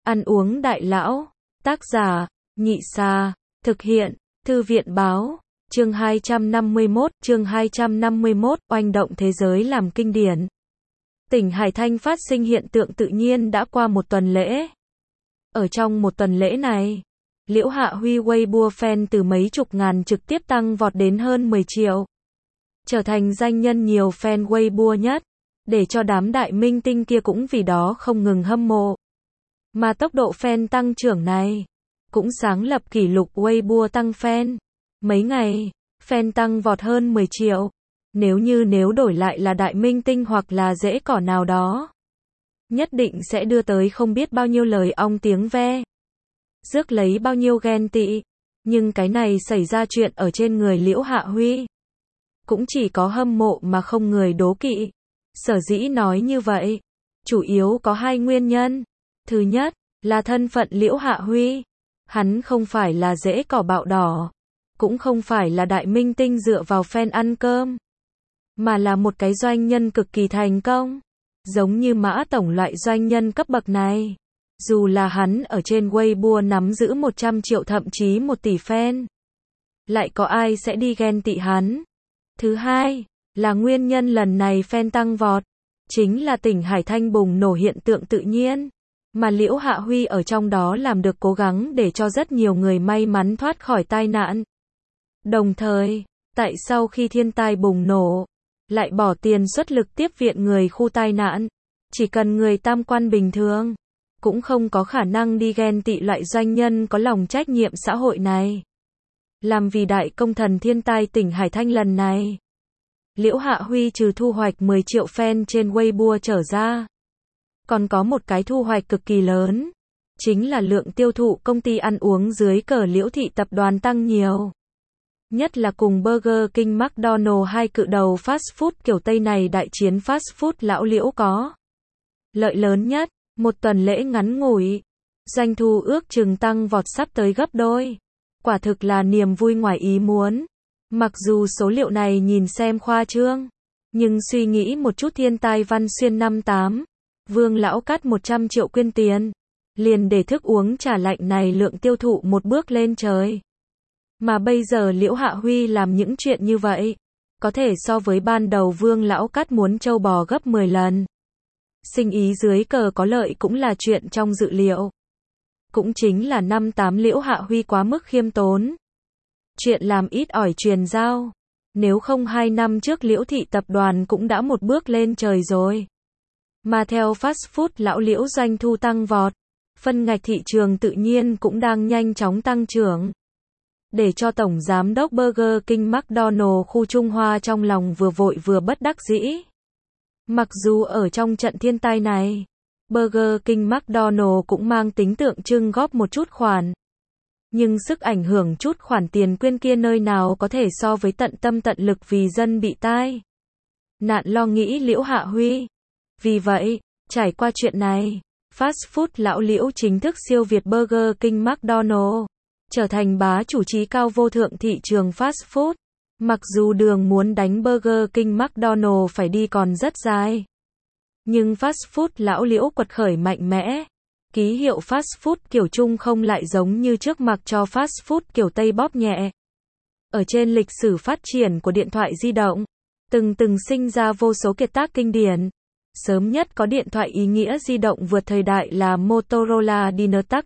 Ăn uống đại lão. Tác giả, Nhị Xà. Thực hiện, Thư viện báo. Chương 251, oanh động thế giới làm kinh điển. Tỉnh Hải Thanh phát sinh hiện tượng tự nhiên đã qua một tuần lễ. Ở trong một tuần lễ này, Liễu Hạ Huy Weibo fan từ mấy chục ngàn trực tiếp tăng vọt đến hơn 10 triệu. Trở thành danh nhân nhiều fan Weibo nhất, để cho đám đại minh tinh kia cũng vì đó không ngừng hâm mộ. Mà tốc độ fan tăng trưởng này, cũng sáng lập kỷ lục Weibo tăng fan. Mấy ngày, fan tăng vọt hơn 10 triệu. Nếu đổi lại là đại minh tinh hoặc là rễ cỏ nào đó, nhất định sẽ đưa tới không biết bao nhiêu lời ong tiếng ve, rước lấy bao nhiêu ghen tị. Nhưng cái này xảy ra chuyện ở trên người Liễu Hạ Huy, cũng chỉ có hâm mộ mà không người đố kỵ. Sở dĩ nói như vậy, chủ yếu có hai nguyên nhân. Thứ nhất, là thân phận Liễu Hạ Huy. Hắn không phải là rễ cỏ bạo đỏ, cũng không phải là đại minh tinh dựa vào fan ăn cơm, mà là một cái doanh nhân cực kỳ thành công. Giống như Mã Tổng loại doanh nhân cấp bậc này, dù là hắn ở trên Weibo nắm giữ 100 triệu thậm chí 1 tỷ fan, lại có ai sẽ đi ghen tị hắn. Thứ hai, là nguyên nhân lần này fan tăng vọt, chính là tỉnh Hải Thanh bùng nổ hiện tượng tự nhiên, mà Liễu Hạ Huy ở trong đó làm được cố gắng để cho rất nhiều người may mắn thoát khỏi tai nạn. Đồng thời, tại sau khi thiên tai bùng nổ, lại bỏ tiền xuất lực tiếp viện người khu tai nạn. Chỉ cần người tam quan bình thường, cũng không có khả năng đi ghen tị loại doanh nhân có lòng trách nhiệm xã hội này. Làm vì đại công thần thiên tai tỉnh Hải Thanh lần này, Liễu Hạ Huy trừ thu hoạch 10 triệu fan trên Weibo trở ra, còn có một cái thu hoạch cực kỳ lớn, chính là lượng tiêu thụ công ty ăn uống dưới cờ Liễu Thị tập đoàn tăng nhiều. Nhất là cùng Burger King McDonald hai cự đầu fast food kiểu Tây này đại chiến fast food lão Liễu có lợi lớn nhất. Một tuần lễ ngắn ngủi, doanh thu ước chừng tăng vọt sắp tới gấp đôi. Quả thực là niềm vui ngoài ý muốn. Mặc dù số liệu này nhìn xem khoa trương, nhưng suy nghĩ một chút thiên tai Văn Xuyên năm 8, Vương lão cắt 100 triệu quyên tiền, liền để thức uống trà lạnh này lượng tiêu thụ một bước lên trời. Mà bây giờ Liễu Hạ Huy làm những chuyện như vậy, có thể so với ban đầu Vương lão cắt muốn trâu bò gấp 10 lần. Sinh ý dưới cờ có lợi cũng là chuyện trong dự liệu. Cũng chính là năm 8 Liễu Hạ Huy quá mức khiêm tốn. Chuyện làm ít ỏi truyền giao. Nếu không 2 năm trước Liễu Thị tập đoàn cũng đã một bước lên trời rồi. Mà theo fast food lão Liễu doanh thu tăng vọt, phân ngạch thị trường tự nhiên cũng đang nhanh chóng tăng trưởng. Để cho Tổng Giám đốc Burger King McDonald khu Trung Hoa trong lòng vừa vội vừa bất đắc dĩ. Mặc dù ở trong trận thiên tai này, Burger King McDonald cũng mang tính tượng trưng góp một chút khoản. Nhưng sức ảnh hưởng chút khoản tiền quyên kia nơi nào có thể so với tận tâm tận lực vì dân bị tai nạn lo nghĩ Liễu Hạ Huy. Vì vậy, trải qua chuyện này, fast food lão Liễu chính thức siêu việt Burger King McDonald, trở thành bá chủ trí cao vô thượng thị trường fast food. Mặc dù đường muốn đánh Burger King McDonald phải đi còn rất dài, nhưng fast food lão Liễu quật khởi mạnh mẽ. Ký hiệu fast food kiểu Trung không lại giống như trước mặc cho fast food kiểu Tây bóp nhẹ. Ở trên lịch sử phát triển của điện thoại di động, từng sinh ra vô số kiệt tác kinh điển. Sớm nhất có điện thoại ý nghĩa di động vượt thời đại là Motorola Dynatac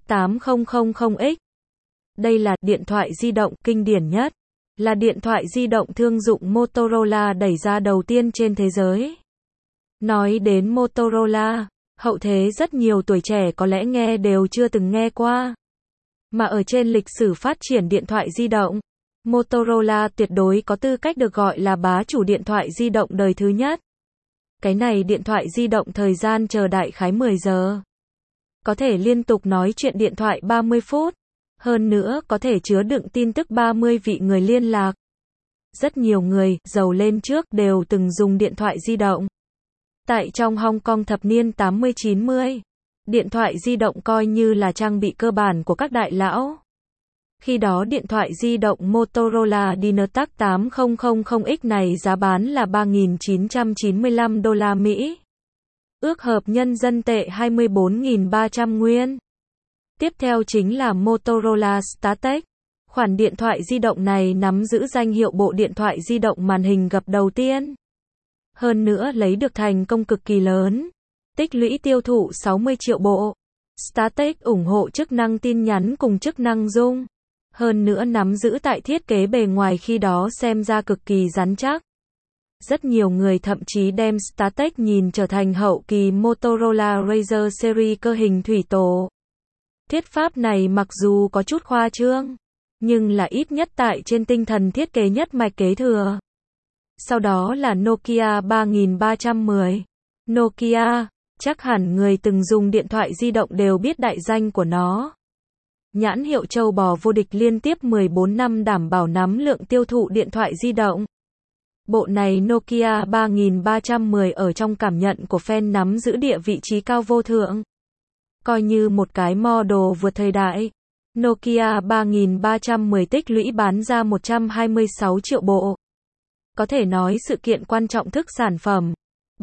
8000X. Đây là điện thoại di động kinh điển nhất, là điện thoại di động thương dụng Motorola đẩy ra đầu tiên trên thế giới. Nói đến Motorola, hậu thế rất nhiều tuổi trẻ có lẽ nghe đều chưa từng nghe qua. Mà ở trên lịch sử phát triển điện thoại di động, Motorola tuyệt đối có tư cách được gọi là bá chủ điện thoại di động đời thứ nhất. Cái này điện thoại di động thời gian chờ đại khái 10 giờ. Có thể liên tục nói chuyện điện thoại 30 phút. Hơn nữa có thể chứa đựng tin tức 30 vị người liên lạc. Rất nhiều người, giàu lên trước đều từng dùng điện thoại di động. Tại trong Hong Kong thập niên 80-90, điện thoại di động coi như là trang bị cơ bản của các đại lão. Khi đó điện thoại di động Motorola Dynatac 8000X này giá bán là 3.995 đô la Mỹ. Ước hợp nhân dân tệ 24.300 nguyên. Tiếp theo chính là Motorola StarTAC. Khoản điện thoại di động này nắm giữ danh hiệu bộ điện thoại di động màn hình gập đầu tiên. Hơn nữa lấy được thành công cực kỳ lớn. Tích lũy tiêu thụ 60 triệu bộ. StarTAC ủng hộ chức năng tin nhắn cùng chức năng zoom. Hơn nữa nắm giữ tại thiết kế bề ngoài khi đó xem ra cực kỳ rắn chắc. Rất nhiều người thậm chí đem StarTAC nhìn trở thành hậu kỳ Motorola Razr series cơ hình thủy tổ. Thuyết pháp này mặc dù có chút khoa trương, nhưng là ít nhất tại trên tinh thần thiết kế nhất mạch kế thừa. Sau đó là Nokia 3310. Nokia, chắc hẳn người từng dùng điện thoại di động đều biết đại danh của nó. Nhãn hiệu trâu bò vô địch liên tiếp 14 năm đảm bảo nắm lượng tiêu thụ điện thoại di động. Bộ này Nokia 3310 ở trong cảm nhận của fan nắm giữ địa vị trí cao vô thượng. Coi như một cái model vượt thời đại. Nokia 3310 tích lũy bán ra 126 triệu bộ. Có thể nói sự kiện quan trọng thức sản phẩm.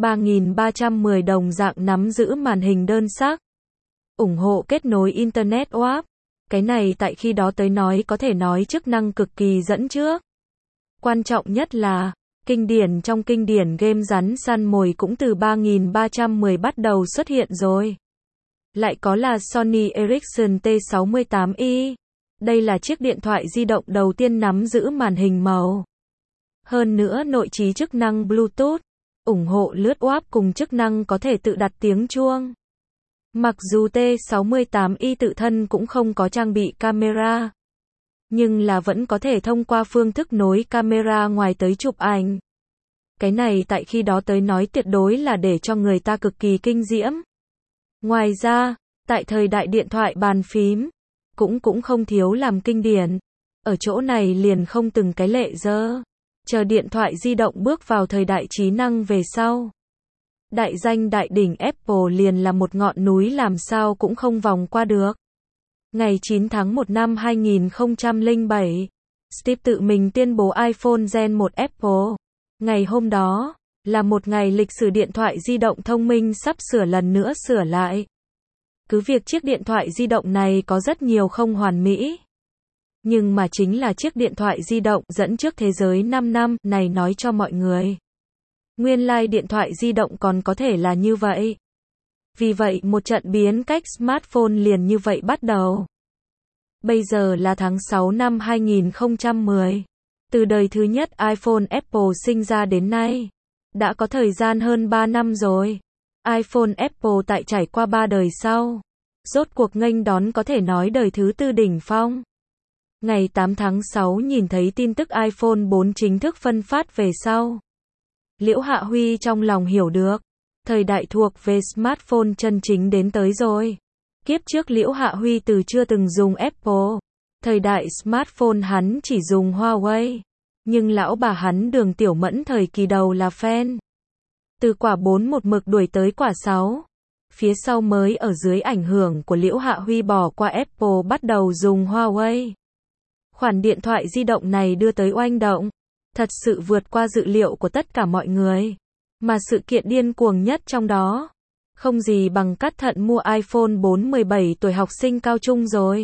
3310 đồng dạng nắm giữ màn hình đơn sắc. Ủng hộ kết nối Internet WAP. Cái này tại khi đó tới nói có thể nói chức năng cực kỳ dẫn trước. Quan trọng nhất là, kinh điển trong kinh điển game rắn săn mồi cũng từ 3310 bắt đầu xuất hiện rồi. Lại có là Sony Ericsson T68i. Đây là chiếc điện thoại di động đầu tiên nắm giữ màn hình màu. Hơn nữa nội trí chức năng Bluetooth, ủng hộ lướt WAP cùng chức năng có thể tự đặt tiếng chuông. Mặc dù T68i tự thân cũng không có trang bị camera, nhưng là vẫn có thể thông qua phương thức nối camera ngoài tới chụp ảnh. Cái này tại khi đó tới nói tuyệt đối là để cho người ta cực kỳ kinh diễm. Ngoài ra, tại thời đại điện thoại bàn phím, cũng không thiếu làm kinh điển. Ở chỗ này liền không từng cái lệ dơ. Chờ điện thoại di động bước vào thời đại trí năng về sau. Đại danh đại đỉnh Apple liền là một ngọn núi làm sao cũng không vòng qua được. Ngày 9 tháng 1 năm 2007, Steve tự mình tuyên bố iPhone Gen 1 Apple. Ngày hôm đó, là một ngày lịch sử điện thoại di động thông minh sắp sửa lần nữa sửa lại. Cứ việc chiếc điện thoại di động này có rất nhiều không hoàn mỹ. Nhưng mà chính là chiếc điện thoại di động dẫn trước thế giới 5 năm này nói cho mọi người. Nguyên lai điện thoại di động còn có thể là như vậy. Vì vậy một trận biến cách smartphone liền như vậy bắt đầu. Bây giờ là tháng 6 năm 2010. Từ đời thứ nhất iPhone Apple sinh ra đến nay. Đã có thời gian hơn 3 năm rồi. iPhone Apple tại trải qua 3 đời sau. Rốt cuộc nghênh đón có thể nói đời thứ tư đỉnh phong. Ngày 8 tháng 6 nhìn thấy tin tức iPhone 4 chính thức phân phát về sau. Liễu Hạ Huy trong lòng hiểu được. Thời đại thuộc về smartphone chân chính đến tới rồi. Kiếp trước Liễu Hạ Huy từ chưa từng dùng Apple. Thời đại smartphone hắn chỉ dùng Huawei. Nhưng lão bà hắn Đường Tiểu Mẫn thời kỳ đầu là fan. Từ quả 4 một mực đuổi tới quả 6. Phía sau mới ở dưới ảnh hưởng của Liễu Hạ Huy bỏ qua Apple bắt đầu dùng Huawei. Khoản điện thoại di động này đưa tới oanh động. Thật sự vượt qua dự liệu của tất cả mọi người. Mà sự kiện điên cuồng nhất trong đó. Không gì bằng cắt thận mua iPhone 4 17 tuổi học sinh cao trung rồi.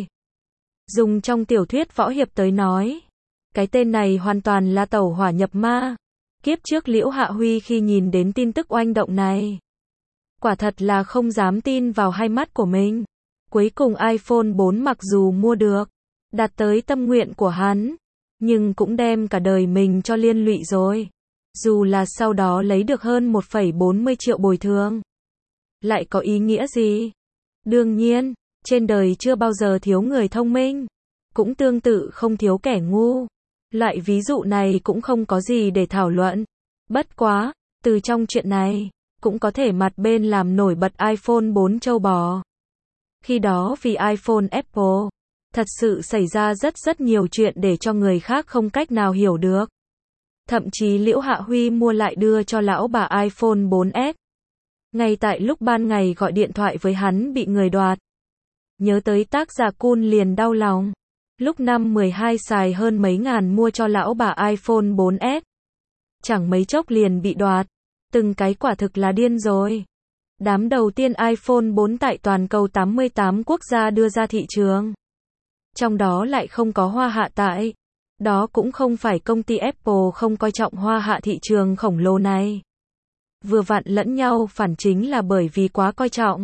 Dùng trong tiểu thuyết võ hiệp tới nói. Cái tên này hoàn toàn là tẩu hỏa nhập ma. Kiếp trước Liễu Hạ Huy khi nhìn đến tin tức oanh động này. Quả thật là không dám tin vào hai mắt của mình. Cuối cùng iPhone 4 mặc dù mua được. Đạt tới tâm nguyện của hắn. Nhưng cũng đem cả đời mình cho liên lụy rồi. Dù là sau đó lấy được hơn 1,40 triệu bồi thường. Lại có ý nghĩa gì? Đương nhiên, trên đời chưa bao giờ thiếu người thông minh. Cũng tương tự không thiếu kẻ ngu. Loại ví dụ này cũng không có gì để thảo luận. Bất quá, từ trong chuyện này, cũng có thể mặt bên làm nổi bật iPhone 4 trâu bò. Khi đó vì iPhone Apple, thật sự xảy ra rất nhiều chuyện để cho người khác không cách nào hiểu được. Thậm chí Liễu Hạ Huy mua lại đưa cho lão bà iPhone 4S. Ngay tại lúc ban ngày gọi điện thoại với hắn bị người đoạt. Nhớ tới tác giả Kun liền đau lòng. Lúc năm 12 xài hơn mấy ngàn mua cho lão bà iPhone 4S. Chẳng mấy chốc liền bị đoạt. Từng cái quả thực là điên rồi. Đám đầu tiên iPhone 4 tại toàn cầu 88 quốc gia đưa ra thị trường. Trong đó lại không có Hoa Hạ tại. Đó cũng không phải công ty Apple không coi trọng Hoa Hạ thị trường khổng lồ này. Vừa vặn lẫn nhau phản chính là bởi vì quá coi trọng.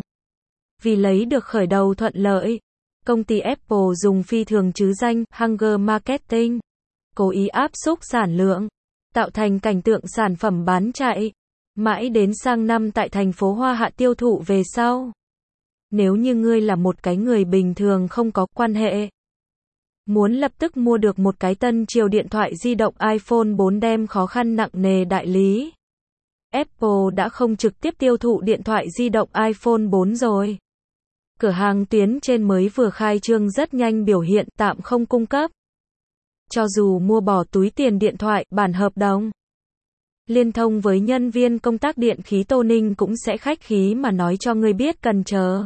Vì lấy được khởi đầu thuận lợi, công ty Apple dùng phi thường trứ danh Hunger Marketing, cố ý áp xúc sản lượng, tạo thành cảnh tượng sản phẩm bán chạy, mãi đến sang năm tại thành phố Hoa Hạ tiêu thụ về sau. Nếu như ngươi là một cái người bình thường không có quan hệ, muốn lập tức mua được một cái tân triều điện thoại di động iPhone 4 đem khó khăn nặng nề đại lý. Apple đã không trực tiếp tiêu thụ điện thoại di động iPhone 4 rồi. Cửa hàng tuyến trên mới vừa khai trương rất nhanh biểu hiện tạm không cung cấp. Cho dù mua bỏ túi tiền điện thoại, bản hợp đồng, liên thông với nhân viên công tác điện khí Tô Ninh cũng sẽ khách khí mà nói cho ngươi biết cần chờ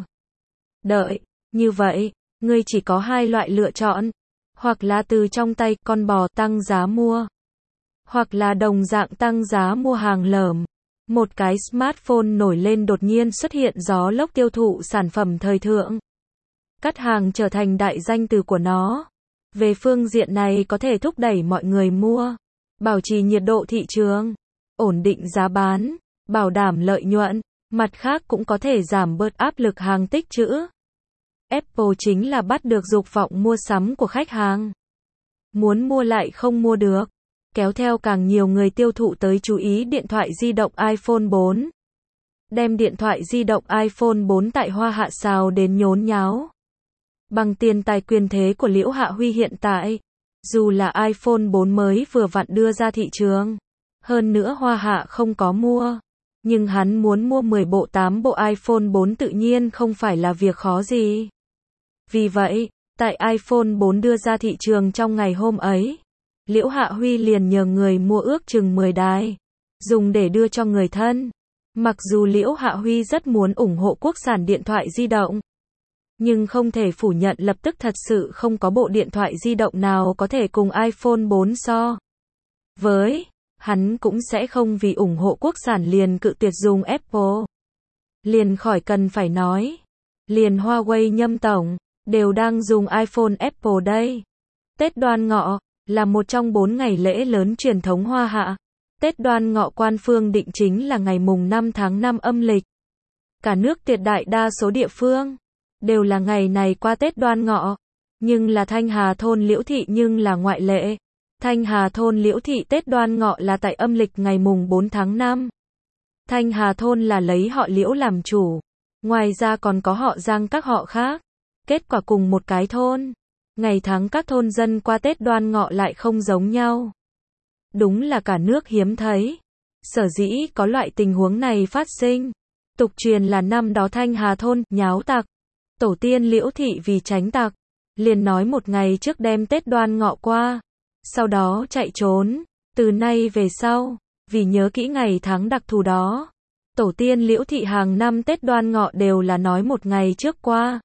đợi. Như vậy, ngươi chỉ có hai loại lựa chọn. Hoặc là từ trong tay con bò tăng giá mua. Hoặc là đồng dạng tăng giá mua hàng lởm. Một cái smartphone nổi lên đột nhiên xuất hiện gió lốc tiêu thụ sản phẩm thời thượng. Cắt hàng trở thành đại danh từ của nó. Về phương diện này có thể thúc đẩy mọi người mua. Bảo trì nhiệt độ thị trường. Ổn định giá bán. Bảo đảm lợi nhuận. Mặt khác cũng có thể giảm bớt áp lực hàng tích trữ. Apple chính là bắt được dục vọng mua sắm của khách hàng. Muốn mua lại không mua được. Kéo theo càng nhiều người tiêu thụ tới chú ý điện thoại di động iPhone 4. Đem điện thoại di động iPhone 4 tại Hoa Hạ xào đến nhốn nháo. Bằng tiền tài quyền thế của Liễu Hạ Huy hiện tại, dù là iPhone 4 mới vừa vặn đưa ra thị trường, hơn nữa Hoa Hạ không có mua, nhưng hắn muốn mua 10 bộ 8 bộ iPhone 4 tự nhiên không phải là việc khó gì. Vì vậy, tại iPhone 4 đưa ra thị trường trong ngày hôm ấy, Liễu Hạ Huy liền nhờ người mua ước chừng 10 đài, dùng để đưa cho người thân. Mặc dù Liễu Hạ Huy rất muốn ủng hộ quốc sản điện thoại di động, nhưng không thể phủ nhận lập tức thật sự không có bộ điện thoại di động nào có thể cùng iPhone 4 so với. Hắn cũng sẽ không vì ủng hộ quốc sản liền cự tuyệt dùng Apple. Liền khỏi cần phải nói. Liền Huawei Nhâm tổng, đều đang dùng iPhone Apple đây. Tết Đoan Ngọ, là một trong 4 ngày lễ lớn truyền thống Hoa Hạ. Tết Đoan Ngọ quan phương định chính là ngày mùng 5 tháng 5 âm lịch. Cả nước tuyệt đại đa số địa phương đều là ngày này qua Tết Đoan Ngọ, nhưng là Thanh Hà thôn Liễu thị nhưng là ngoại lệ. Thanh Hà thôn Liễu thị Tết Đoan Ngọ là tại âm lịch ngày mùng 4 tháng 5. Thanh Hà thôn là lấy họ Liễu làm chủ, ngoài ra còn có họ Giang các họ khác. Kết quả cùng một cái thôn, ngày tháng các thôn dân qua Tết Đoan Ngọ lại không giống nhau. Đúng là cả nước hiếm thấy. Sở dĩ có loại tình huống này phát sinh, tục truyền là năm đó Thanh Hà thôn nháo tặc, tổ tiên Liễu thị vì tránh tặc, liền nói một ngày trước đem Tết Đoan Ngọ qua, sau đó chạy trốn. Từ nay về sau, vì nhớ kỹ ngày tháng đặc thù đó, tổ tiên Liễu thị hàng năm Tết Đoan Ngọ đều là nói một ngày trước qua.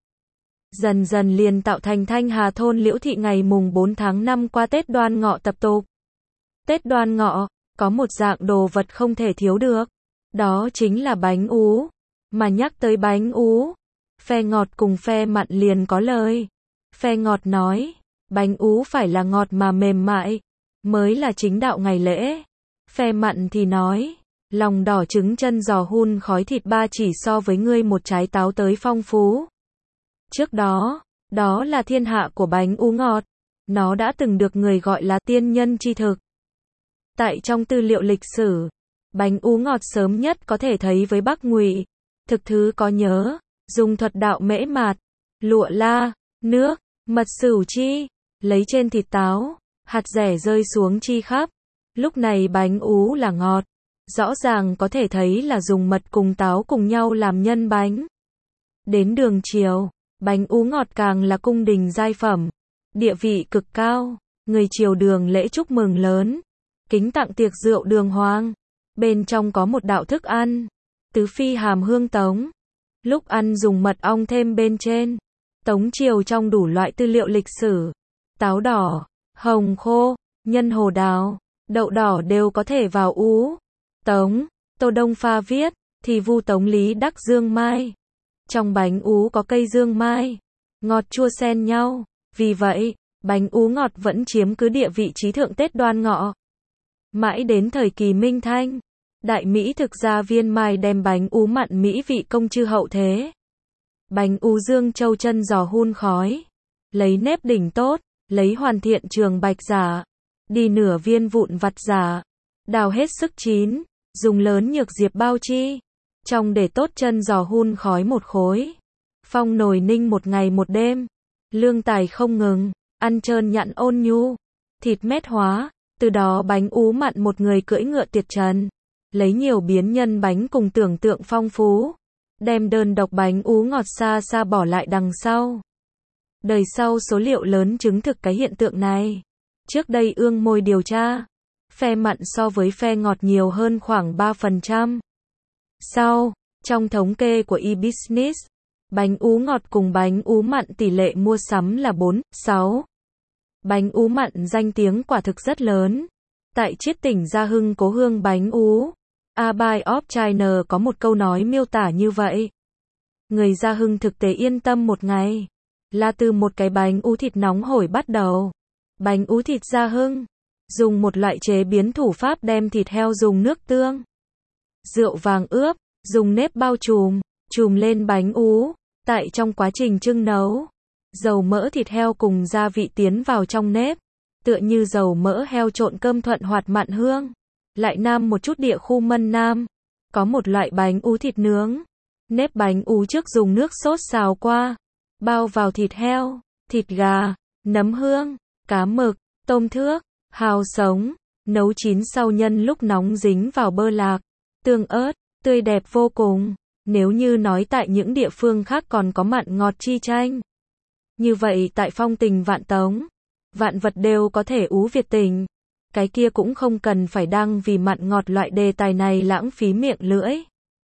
Dần dần liền tạo thành Thanh Hà thôn Liễu thị ngày mùng 4 tháng 5 qua Tết Đoan Ngọ tập tục. Tết Đoan Ngọ, có một dạng đồ vật không thể thiếu được. Đó chính là bánh ú. Mà nhắc tới bánh ú, phe ngọt cùng phe mặn liền có lời. Phe ngọt nói, bánh ú phải là ngọt mà mềm mại, mới là chính đạo ngày lễ. Phe mặn thì nói, lòng đỏ trứng chân giò hun khói thịt ba chỉ so với ngươi một trái táo tới phong phú. Trước đó, đó là thiên hạ của bánh ú ngọt. Nó đã từng được người gọi là tiên nhân chi thực. Tại trong tư liệu lịch sử, bánh ú ngọt sớm nhất có thể thấy với Bắc Ngụy. Thực thứ có nhớ, dùng thuật đạo mễ mạt, lụa la, nước, mật sửu chi, lấy trên thịt táo, hạt dẻ rơi xuống chi khắp. Lúc này bánh ú là ngọt. Rõ ràng có thể thấy là dùng mật cùng táo cùng nhau làm nhân bánh. Đến đường Triều, bánh ú ngọt càng là cung đình giai phẩm, địa vị cực cao. Người Triều đường lễ chúc mừng lớn, kính tặng tiệc rượu đường hoàng. Bên trong có một đạo thức ăn, tứ phi hàm hương tống. Lúc ăn dùng mật ong thêm bên trên. Tống Triều trong đủ loại tư liệu lịch sử, táo đỏ, hồng khô, nhân hồ đào, đậu đỏ đều có thể vào ú. Tống, Tô Đông Pha viết, thì vu tống lý đắc dương mai. Trong bánh ú có cây dương mai, ngọt chua xen nhau, vì vậy, bánh ú ngọt vẫn chiếm cứ địa vị trí thượng Tết Đoan Ngọ. Mãi đến thời kỳ Minh Thanh, Đại Mỹ thực gia Viên Mai đem bánh ú mặn mỹ vị công chư hậu thế. Bánh ú Dương Châu chân giò hun khói, lấy nếp đỉnh tốt, lấy hoàn thiện trường bạch giả, đi nửa viên vụn vặt giả, đào hết sức chín, dùng lớn nhược diệp bao chi, trong để tốt chân giò hun khói một khối, phong nồi ninh một ngày một đêm, lương tài không ngừng, ăn trơn nhẵn ôn nhu, thịt mét hóa, từ đó bánh ú mặn một người cưỡi ngựa tuyệt trần, lấy nhiều biến nhân bánh cùng tưởng tượng phong phú, đem đơn độc bánh ú ngọt xa xa bỏ lại đằng sau. Đời sau số liệu lớn chứng thực cái hiện tượng này. Trước đây ương môi điều tra, phe mặn so với phe ngọt nhiều hơn khoảng 3%. Sau, trong thống kê của eBusiness, bánh ú ngọt cùng bánh ú mặn tỷ lệ mua sắm là 4:6. Bánh ú mặn danh tiếng quả thực rất lớn. Tại Chiết tỉnh Gia Hưng cố hương bánh ú, A Buy of China có một câu nói miêu tả như vậy. Người Gia Hưng thực tế yên tâm một ngày, là từ một cái bánh ú thịt nóng hổi bắt đầu. Bánh ú thịt Gia Hưng, dùng một loại chế biến thủ pháp đem thịt heo dùng nước tương, rượu vàng ướp, dùng nếp bao trùm lên bánh ú. Tại trong quá trình trưng nấu, dầu mỡ thịt heo cùng gia vị tiến vào trong nếp, tựa như dầu mỡ heo trộn cơm thuận hoạt mặn hương. Lại nam một chút địa khu Mân Nam, có một loại bánh ú thịt nướng. Nếp bánh ú trước dùng nước sốt xào qua, bao vào thịt heo, thịt gà, nấm hương, cá mực, tôm thước, hào sống, nấu chín sau nhân lúc nóng dính vào bơ lạc, tương ớt, tươi đẹp vô cùng. Nếu như nói tại những địa phương khác còn có mặn ngọt chi tranh. Như vậy tại phong tình Vạn Tống, vạn vật đều có thể ú Việt tình. Cái kia cũng không cần phải đăng vì mặn ngọt loại đề tài này lãng phí miệng lưỡi.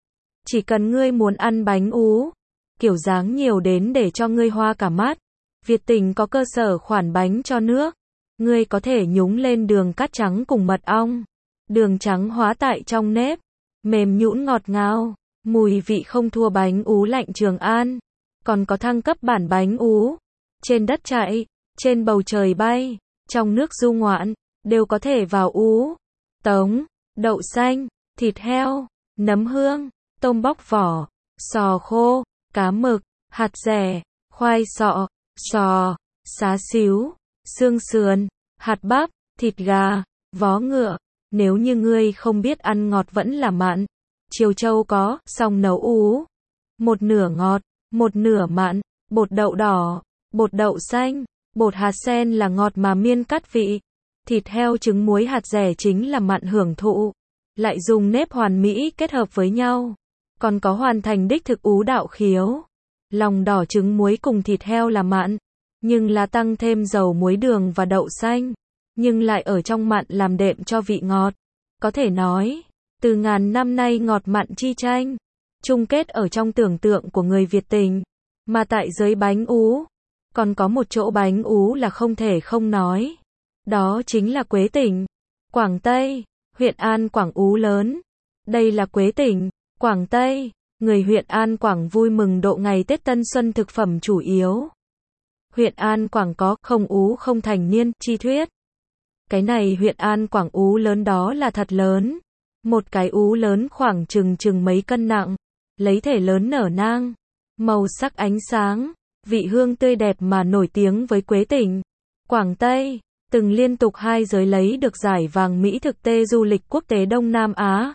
Chỉ cần ngươi muốn ăn bánh ú, kiểu dáng nhiều đến để cho ngươi hoa cả mắt. Việt tình có cơ sở khoản bánh cho nước. Ngươi có thể nhúng lên đường cát trắng cùng mật ong. Đường trắng hóa tại trong nếp, mềm nhũn ngọt ngào, mùi vị không thua bánh ú lạnh Trường An. Còn có thăng cấp bản bánh ú. Trên đất chạy, trên bầu trời bay, trong nước du ngoạn, đều có thể vào ú. Tống, đậu xanh, thịt heo, nấm hương, tôm bóc vỏ, sò khô, cá mực, hạt dẻ, khoai sọ, sò, xá xíu, xương sườn, hạt bắp, thịt gà, vó ngựa. Nếu như ngươi không biết ăn ngọt vẫn là mặn, Triều Châu có, xong nấu ú. Một nửa ngọt, một nửa mặn, bột đậu đỏ, bột đậu xanh, bột hạt sen là ngọt mà miên cắt vị. Thịt heo trứng muối hạt dẻ chính là mặn hưởng thụ. Lại dùng nếp hoàn mỹ kết hợp với nhau. Còn có hoàn thành đích thực ú đạo khiếu. Lòng đỏ trứng muối cùng thịt heo là mặn, nhưng là tăng thêm dầu muối đường và đậu xanh, nhưng lại ở trong mặn làm đệm cho vị ngọt. Có thể nói, từ ngàn năm nay ngọt mặn chi tranh, chung kết ở trong tưởng tượng của người Việt tình. Mà tại giới bánh ú, còn có một chỗ bánh ú là không thể không nói. Đó chính là Quế Tỉnh, Quảng Tây, huyện An Quảng ú lớn. Đây là Quế Tỉnh, Quảng Tây, người huyện An Quảng vui mừng độ ngày Tết Tân Xuân thực phẩm chủ yếu. Huyện An Quảng có không ú không thành niên chi thuyết. Cái này huyện An Quảng ú lớn đó là thật lớn. Một cái ú lớn khoảng chừng mấy cân nặng, lấy thể lớn nở nang, màu sắc ánh sáng, vị hương tươi đẹp mà nổi tiếng với Quế Tỉnh, Quảng Tây, từng liên tục 2 giới lấy được giải vàng Mỹ thực tê du lịch quốc tế Đông Nam Á.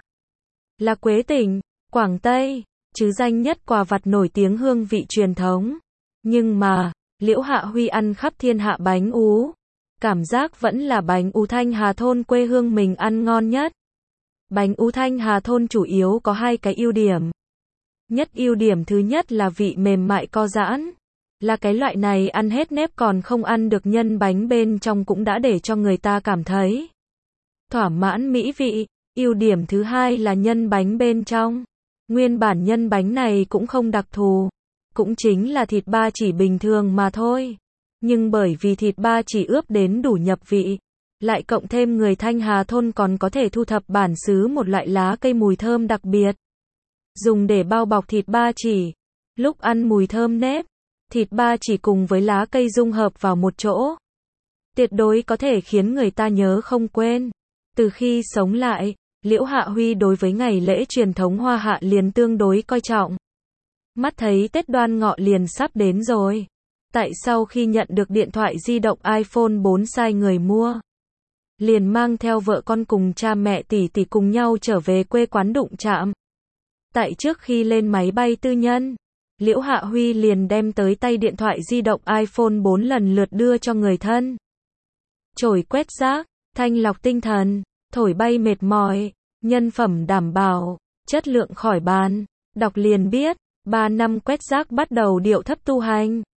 Là Quế Tỉnh, Quảng Tây, chứ danh nhất quà vặt nổi tiếng hương vị truyền thống. Nhưng mà, Liễu Hạ Huy ăn khắp thiên hạ bánh ú, cảm giác vẫn là bánh ú Thanh Hà thôn quê hương mình ăn ngon nhất. Bánh ú Thanh Hà thôn chủ yếu có 2 cái ưu điểm. Ưu điểm thứ nhất là vị mềm mại co giãn. Là cái loại này ăn hết nếp còn không ăn được nhân bánh bên trong cũng đã để cho người ta cảm thấy thỏa mãn mỹ vị. Ưu điểm thứ hai là nhân bánh bên trong. Nguyên bản nhân bánh này cũng không đặc thù, cũng chính là thịt ba chỉ bình thường mà thôi. Nhưng bởi vì thịt ba chỉ ướp đến đủ nhập vị, lại cộng thêm người Thanh Hà thôn còn có thể thu thập bản xứ một loại lá cây mùi thơm đặc biệt. dùng để bao bọc thịt ba chỉ. Lúc ăn mùi thơm nếp, thịt ba chỉ cùng với lá cây dung hợp vào một chỗ. Tuyệt đối có thể khiến người ta nhớ không quên. Từ khi sống lại, Liễu Hạ Huy đối với ngày lễ truyền thống Hoa Hạ liền tương đối coi trọng. Mắt thấy Tết Đoan Ngọ liền sắp đến rồi. Tại sau khi nhận được điện thoại di động iPhone 4 sai người mua, liền mang theo vợ con cùng cha mẹ tỷ tỷ cùng nhau trở về quê quán Đụng Trạm. Tại trước khi lên máy bay tư nhân, Liễu Hạ Huy liền đem tới tay điện thoại di động iPhone 4 lần lượt đưa cho người thân. Chổi quét rác, thanh lọc tinh thần, thổi bay mệt mỏi, nhân phẩm đảm bảo, chất lượng khỏi bàn. Đọc liền biết, 3 năm quét rác bắt đầu điệu thấp tu hành.